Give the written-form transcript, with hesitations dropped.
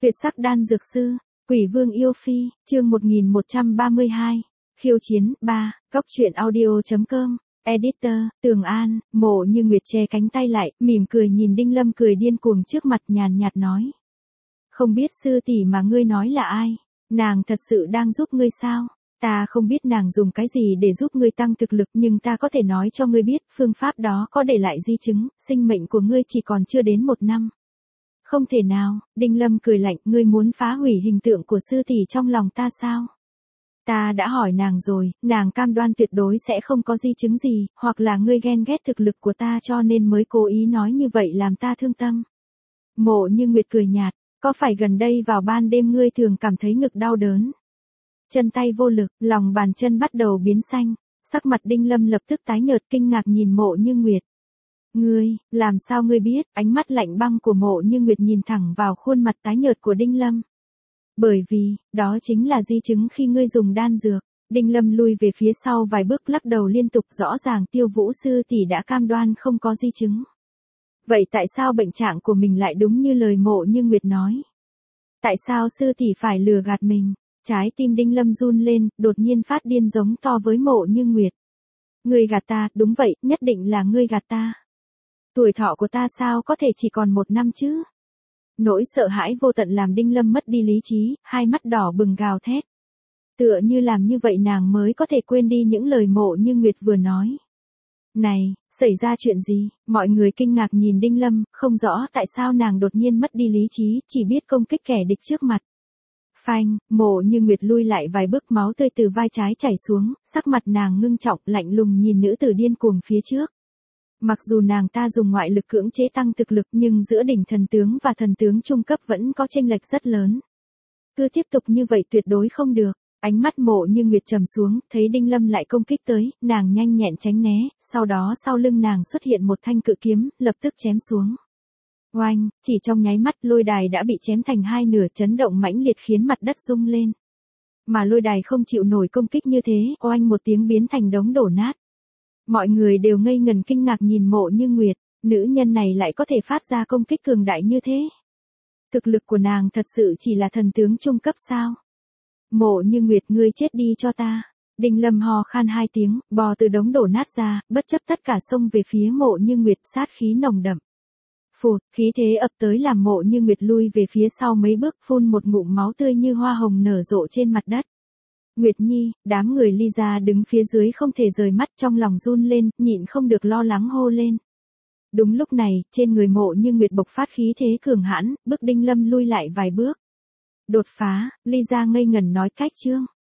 Tuyệt sắc đan dược sư, Quỷ Vương yêu phi, chương 1132, khiêu chiến, 3, góc truyện audio.com, editor, Tường An, Mộ Như Nguyệt che cánh tay lại, mỉm cười nhìn Đinh Lâm cười điên cuồng trước mặt nhàn nhạt nói. Không biết sư tỷ mà ngươi nói là ai, nàng thật sự đang giúp ngươi sao? Ta không biết nàng dùng cái gì để giúp ngươi tăng thực lực nhưng ta có thể nói cho ngươi biết phương pháp đó có để lại di chứng, sinh mệnh của ngươi chỉ còn chưa đến 1 năm. Không thể nào, Đinh Lâm cười lạnh, ngươi muốn phá hủy hình tượng của sư tỷ trong lòng ta sao? Ta đã hỏi nàng rồi, nàng cam đoan tuyệt đối sẽ không có di chứng gì, hoặc là ngươi ghen ghét thực lực của ta cho nên mới cố ý nói như vậy làm ta thương tâm. Mộ Như Nguyệt cười nhạt, có phải gần đây vào ban đêm ngươi thường cảm thấy ngực đau đớn? Chân tay vô lực, lòng bàn chân bắt đầu biến xanh, sắc mặt Đinh Lâm lập tức tái nhợt kinh ngạc nhìn Mộ Như Nguyệt. Ngươi, làm sao ngươi biết? Ánh mắt lạnh băng của Mộ Như Nguyệt nhìn thẳng vào khuôn mặt tái nhợt của Đinh Lâm. Bởi vì, đó chính là di chứng khi ngươi dùng đan dược. Đinh Lâm lui về phía sau vài bước lắc đầu liên tục, rõ ràng Tiêu Vũ sư tỷ đã cam đoan không có di chứng. Vậy tại sao bệnh trạng của mình lại đúng như lời Mộ Như Nguyệt nói? Tại sao sư tỷ phải lừa gạt mình? Trái tim Đinh Lâm run lên, đột nhiên phát điên giống to với Mộ Như Nguyệt. Ngươi gạt ta, đúng vậy, nhất định là ngươi gạt ta. Tuổi thọ của ta sao có thể chỉ còn 1 năm chứ? Nỗi sợ hãi vô tận làm Đinh Lâm mất đi lý trí, hai mắt đỏ bừng gào thét. Tựa như làm như vậy nàng mới có thể quên đi những lời Mộ Như Nguyệt vừa nói. Này, xảy ra chuyện gì? Mọi người kinh ngạc nhìn Đinh Lâm, không rõ tại sao nàng đột nhiên mất đi lý trí, chỉ biết công kích kẻ địch trước mặt. Phanh, Mộ Như Nguyệt lui lại vài bước, máu tươi từ vai trái chảy xuống, sắc mặt nàng ngưng trọng, lạnh lùng nhìn nữ tử điên cuồng phía trước. Mặc dù nàng ta dùng ngoại lực cưỡng chế tăng thực lực nhưng giữa đỉnh thần tướng và thần tướng trung cấp vẫn có chênh lệch rất lớn. Cứ tiếp tục như vậy tuyệt đối không được. Ánh mắt Mộ Như Nguyệt trầm xuống, thấy Đinh Lâm lại công kích tới, nàng nhanh nhẹn tránh né, sau đó sau lưng nàng xuất hiện một thanh cự kiếm, lập tức chém xuống. Oanh, chỉ trong nháy mắt lôi đài đã bị chém thành 2 nửa, chấn động mãnh liệt khiến mặt đất rung lên. Mà lôi đài không chịu nổi công kích như thế, oanh một tiếng biến thành đống đổ nát. Mọi người đều ngây ngần kinh ngạc nhìn Mộ Như Nguyệt, nữ nhân này lại có thể phát ra công kích cường đại như thế. Thực lực của nàng thật sự chỉ là thần tướng trung cấp sao? Mộ Như Nguyệt, ngươi chết đi cho ta. Đinh Lâm ho khan 2 tiếng, bò từ đống đổ nát ra, bất chấp tất cả xông về phía Mộ Như Nguyệt, sát khí nồng đậm. Phụt, khí thế ập tới làm Mộ Như Nguyệt lui về phía sau mấy bước, phun một ngụm máu tươi như hoa hồng nở rộ trên mặt đất. Nguyệt Nhi, đám người Ly Gia đứng phía dưới không thể rời mắt, trong lòng run lên, nhịn không được lo lắng hô lên. Đúng lúc này, trên người Mộ Như Nguyệt bộc phát khí thế cường hãn, bước Đinh Lâm lui lại vài bước. Đột phá, Ly Gia ngây ngẩn nói, cách chương.